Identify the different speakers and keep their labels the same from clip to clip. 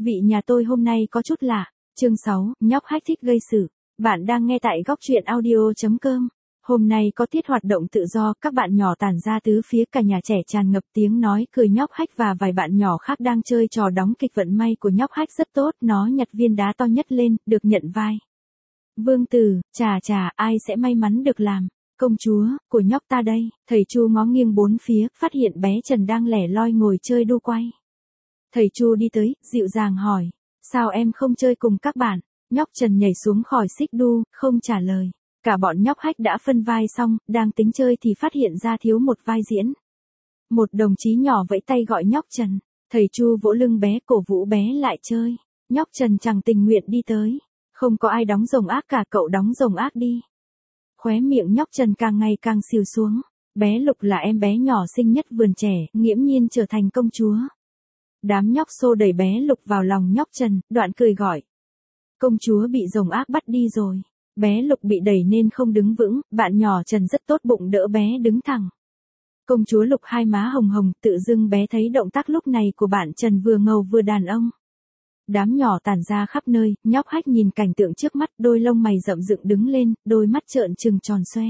Speaker 1: Vị nhà tôi hôm nay có chút lạ. Chương 6, nhóc hách thích gây sự. Bạn đang nghe tại góc truyện audio.com. Hôm nay có tiết hoạt động tự do, các bạn nhỏ tản ra tứ phía, cả nhà trẻ tràn ngập tiếng nói cười. Nhóc hách và vài bạn nhỏ khác đang chơi trò đóng kịch. Vận may của nhóc hách rất tốt, nó nhặt viên đá to nhất lên, được nhận vai vương tử. Chà, ai sẽ may mắn được làm công chúa của nhóc ta đây? Thầy Chu ngó nghiêng bốn phía, phát hiện bé Trần đang lẻ loi ngồi chơi đu quay. Thầy Chu đi tới, dịu dàng hỏi, sao em không chơi cùng các bạn? Nhóc Trần nhảy xuống khỏi xích đu, không trả lời. Cả bọn nhóc hách đã phân vai xong, đang tính chơi thì phát hiện ra thiếu một vai diễn. Một đồng chí nhỏ vẫy tay gọi nhóc Trần. Thầy Chu vỗ lưng bé, cổ vũ bé lại chơi. Nhóc Trần chẳng tình nguyện đi tới. Không có ai đóng rồng ác cả, cậu đóng rồng ác đi. Khóe miệng nhóc Trần càng ngày càng xìu xuống. Bé Lục là em bé nhỏ xinh nhất vườn trẻ, nghiễm nhiên trở thành công chúa. Đám nhóc xô đẩy bé Lục vào lòng nhóc Trần, đoạn cười gọi. Công chúa bị rồng ác bắt đi rồi. Bé Lục bị đẩy nên không đứng vững, bạn nhỏ Trần rất tốt bụng đỡ bé đứng thẳng. Công chúa Lục hai má hồng hồng, tự dưng bé thấy động tác lúc này của bạn Trần vừa ngầu vừa đàn ông. Đám nhỏ tản ra khắp nơi, nhóc hách nhìn cảnh tượng trước mắt, đôi lông mày rậm dựng đứng lên, đôi mắt trợn trừng tròn xoe.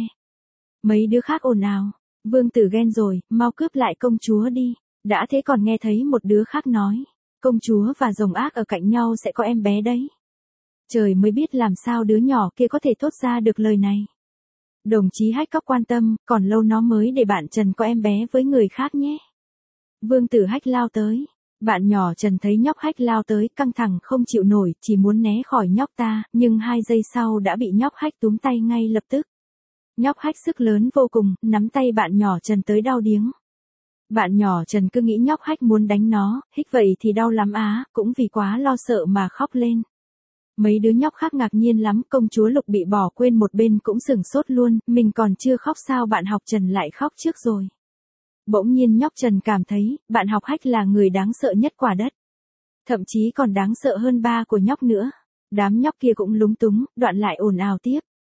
Speaker 1: Mấy đứa khác ồn ào, vương tử ghen rồi, mau cướp lại công chúa đi. Đã thế còn nghe thấy một đứa khác nói, công chúa và rồng ác ở cạnh nhau sẽ có em bé đấy. Trời mới biết làm sao đứa nhỏ kia có thể thốt ra được lời này. Đồng chí hách cóc quan tâm, còn lâu nó mới để bạn Trần có em bé với người khác nhé. Vương tử hách lao tới. Bạn nhỏ Trần thấy nhóc hách lao tới, căng thẳng không chịu nổi, chỉ muốn né khỏi nhóc ta, nhưng 2 giây sau đã bị nhóc hách túm tay ngay lập tức. Nhóc hách sức lớn vô cùng, nắm tay bạn nhỏ Trần tới đau điếng. Bạn nhỏ Trần cứ nghĩ nhóc hách muốn đánh nó, hích vậy thì đau lắm á, cũng vì quá lo sợ mà khóc lên. Mấy đứa nhóc khác ngạc nhiên lắm, công chúa Lục bị bỏ quên một bên cũng sửng sốt luôn, mình còn chưa khóc sao bạn học Trần lại khóc trước rồi. Bỗng nhiên nhóc Trần cảm thấy, bạn học hách là người đáng sợ nhất quả đất. Thậm chí còn đáng sợ hơn ba của nhóc nữa. Đám nhóc kia cũng lúng túng, đoạn lại ồn ào tiếp.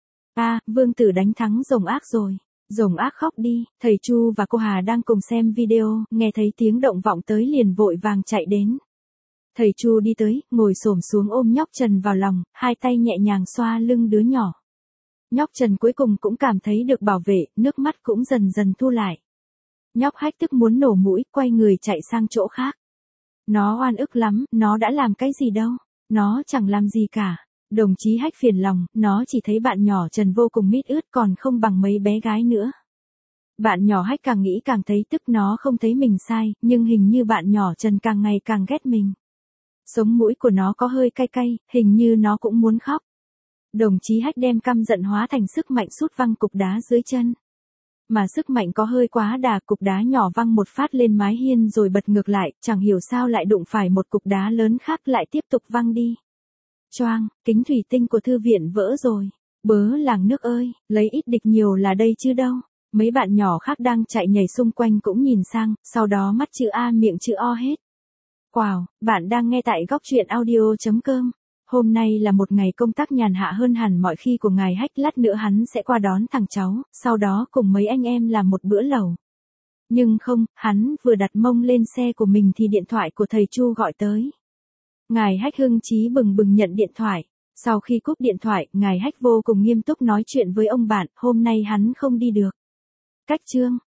Speaker 1: Vương tử đánh thắng rồng ác rồi. Rồng ác khóc đi. Thầy Chu và cô Hà đang cùng xem video, nghe thấy tiếng động vọng tới liền vội vàng chạy đến. Thầy Chu đi tới, ngồi xổm xuống ôm nhóc Trần vào lòng, hai tay nhẹ nhàng xoa lưng đứa nhỏ. Nhóc Trần cuối cùng cũng cảm thấy được bảo vệ, nước mắt cũng dần dần thu lại. Nhóc hách tức muốn nổ mũi, quay người chạy sang chỗ khác. Nó oan ức lắm, nó đã làm cái gì đâu. Nó chẳng làm gì cả. Đồng chí hách phiền lòng, nó chỉ thấy bạn nhỏ Trần vô cùng mít ướt còn không bằng mấy bé gái nữa. Bạn nhỏ hách càng nghĩ càng thấy tức, nó không thấy mình sai, nhưng hình như bạn nhỏ Trần càng ngày càng ghét mình. Sống mũi của nó có hơi cay cay, hình như nó cũng muốn khóc. Đồng chí hách đem căm giận hóa thành sức mạnh sút văng cục đá dưới chân. Mà sức mạnh có hơi quá đà, cục đá nhỏ văng một phát lên mái hiên rồi bật ngược lại, chẳng hiểu sao lại đụng phải một cục đá lớn khác lại tiếp tục văng đi. Choang, kính thủy tinh của thư viện vỡ rồi. Bớ làng nước ơi, lấy ít địch nhiều là đây chứ đâu. Mấy bạn nhỏ khác đang chạy nhảy xung quanh cũng nhìn sang, sau đó mắt chữ A miệng chữ O hết. Wow, bạn đang nghe tại góc truyện audio.com. Hôm nay là một ngày công tác nhàn hạ hơn hẳn mọi khi của ngài hách, lát nữa hắn sẽ qua đón thằng cháu, sau đó cùng mấy anh em làm một bữa lẩu. Nhưng không, hắn vừa đặt mông lên xe của mình thì điện thoại của thầy Chu gọi tới. Ngài hách hưng chí bừng bừng nhận điện thoại. Sau khi cúp điện thoại, ngài hách vô cùng nghiêm túc nói chuyện với ông bạn, hôm nay hắn không đi được. Cách chương.